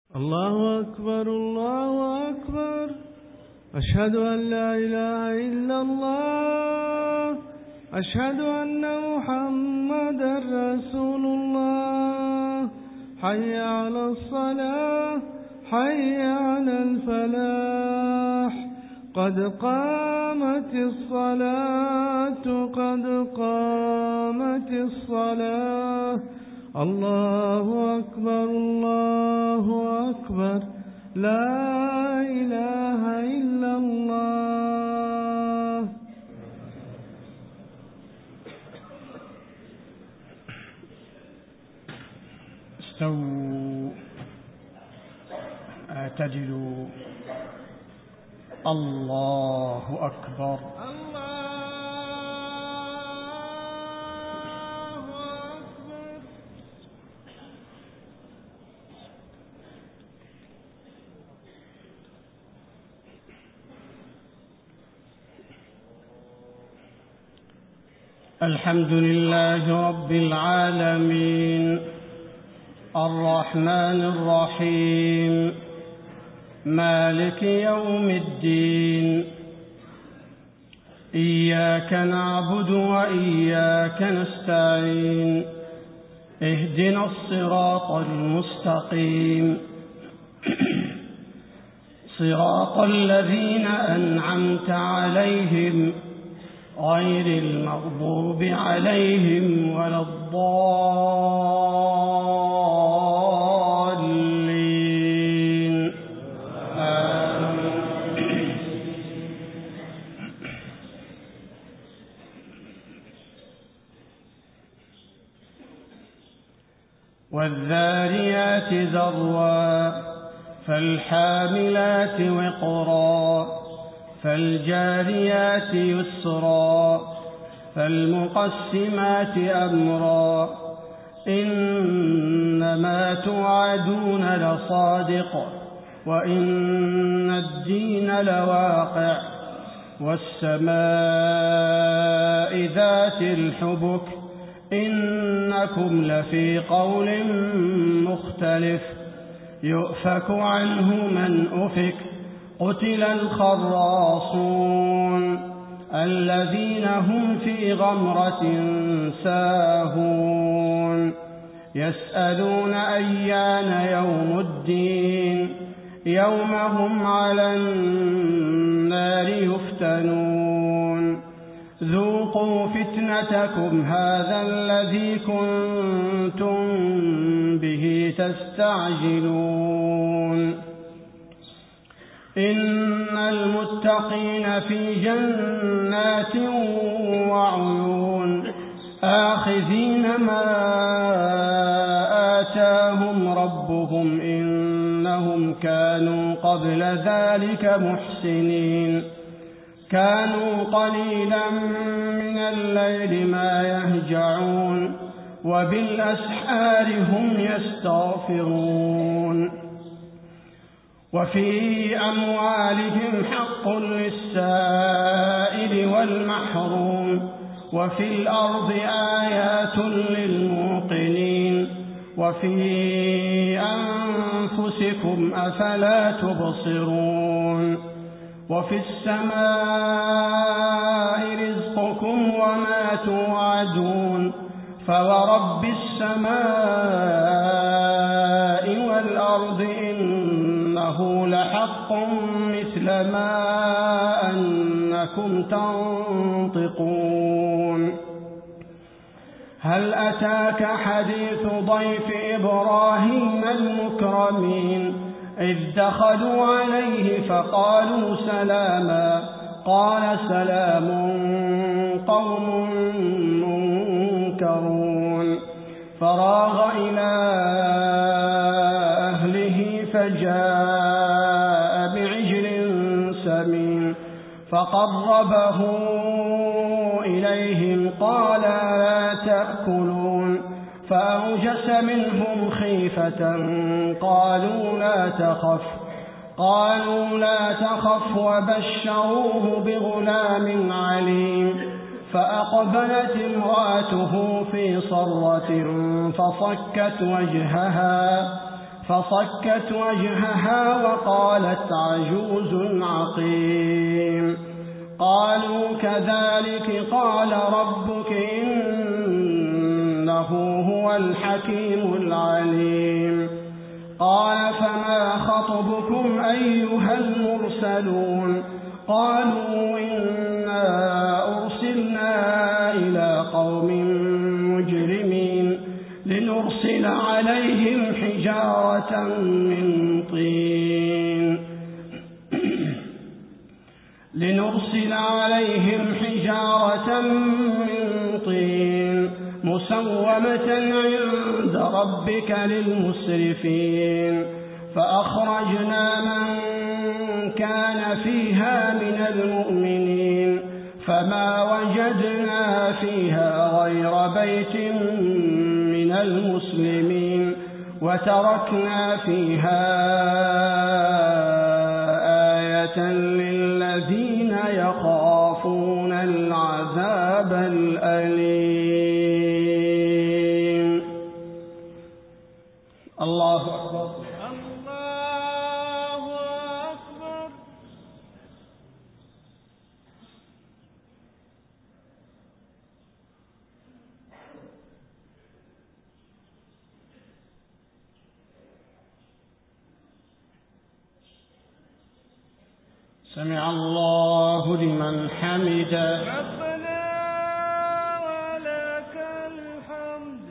الله أكبر الله أكبر. أشهد أن لا إله إلا الله. أشهد أن محمدا رسول الله. حي على الصلاة حي على الفلاح. قد قامت الصلاة قد قامت الصلاة. الله أكبر الله أكبر. لا إله إلا الله. استووا اعتدلوا. الله أكبر. الحمد لله رب العالمين الرحمن الرحيم مالك يوم الدين. إياك نعبد وإياك نستعين. اهدنا الصراط المستقيم صراط الذين أنعمت عليهم غير المغضوب عليهم ولا الضالين. آمين. والذاريات ذروا فالحاملات وقرا فالجاريات يسرا فالمقسمات أمرا. إنما توعدون لصادق وإن الدين لواقع. والسماء ذات الحبك إنكم لفي قول مختلف. يؤفك عنه من أفك. قتل الخراصون الذين هم في غمرة ساهون. يسألون أيان يوم الدين يوم هم على النار يفتنون. ذوقوا فتنتكم هذا الذي كنتم به تستعجلون. إن المتقين في جنات وعيون آخذين ما آتاهم ربهم إنهم كانوا قبل ذلك محسنين. كانوا قليلا من الليل ما يهجعون وبالأسحار هم يستغفرون. وفي أموالهم حق للسائل والمحروم. وفي الأرض آيات للموقنين. وفي أنفسكم أفلا تبصرون. وفي السماء رزقكم وما توعدون. فورب السماء والأرض إنه لحق مثل ما أنكم تنطقون. هل أتاك حديث ضيف إبراهيم المكرمين إذ دخلوا عليه فقالوا سلاما قال سلام قوم منكرون. فراغ إلى أهله فجاء بعجل سمين فقربه إليهم قال لا تأكلون. فأوجس منهم خيفة قالوا لا تخف وبشروه بغلام عليم. فأقبلت امرأته في صرة فصكت وجهها فصكت وجهها وقالت عجوز عقيم. قالوا كذلك قال ربك إنه هو الحكيم العليم. قال فما خطبكم أيها المرسلون؟ قالوا إنا أرسلنا إلى قوم مجرمين لنرسل عليهم حجارة من طين مسومة عند ربك للمسرفين. فأخرجنا من كان فيها من المؤمنين فما وجدنا فيها غير بيت من المسلمين وتركنا فيها آية للذين يخافون العذاب الأليم. الله أكبر. سمع الله لمن حمده. ربنا ولك الحمد.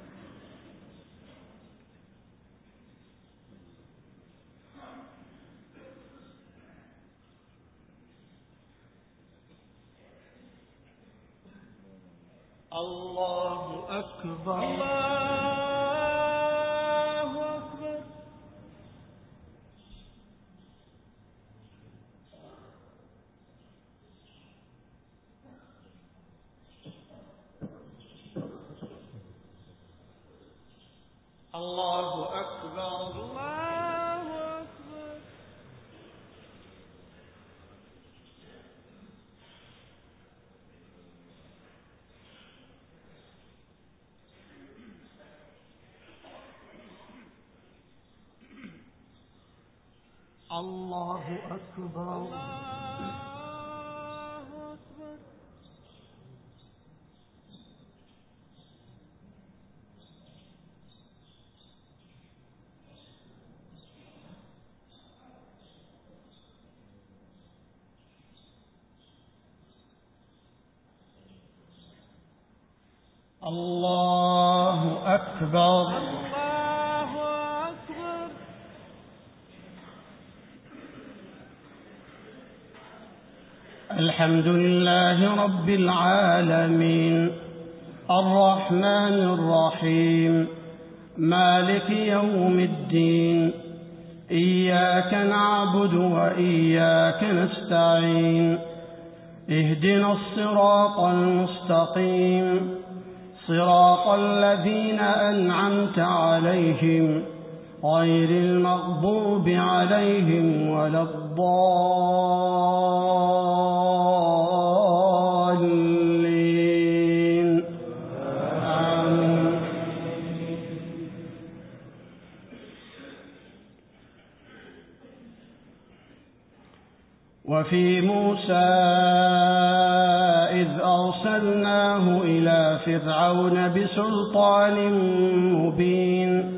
الله أكبر. الله أكبر. الله أكبر. الله أكبر. الله أكبر. الله أكبر. الحمد لله رب العالمين الرحمن الرحيم مالك يوم الدين. إياك نعبد وإياك نستعين. اهدنا الصراط المستقيم صراط الذين أنعمت عليهم غير المغضوب عليهم ولا الضالين. آمين. وفي موسى إذ أرسلناه إلى فرعون بسلطان مبين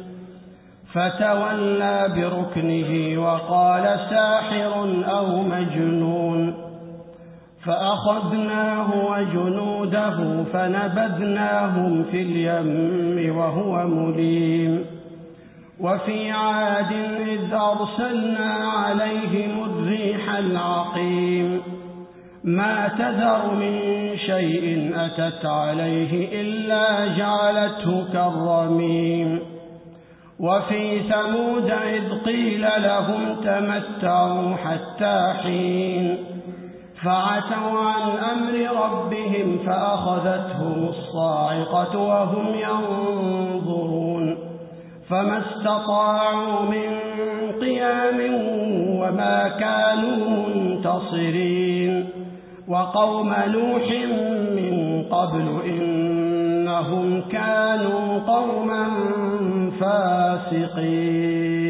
فتولى بركنه وقال ساحر أو مجنون. فأخذناه وجنوده فنبذناهم في اليم وهو مليم. وفي عاد إذ أرسلنا عليهم الريح العقيم ما تذر من شيء أتت عليه إلا جعلته كالرميم. وفي ثمود إذ قيل لهم تمتعوا حتى حين فعتوا عن أمر ربهم فأخذتهم الصاعقة وهم ينظرون فما استطاعوا من قيام وما كانوا منتصرين. وقوم نوح من قبل إنهم كانوا قوما فاسقين.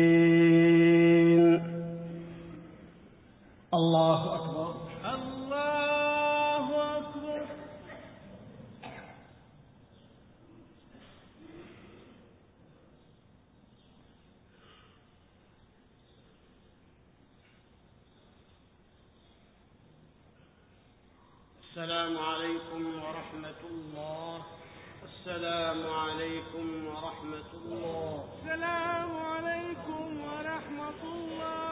الله أكبر. الله أكبر. السلام عليكم ورحمة الله. السلام عليكم ورحمة الله. السلام عليكم ورحمة الله.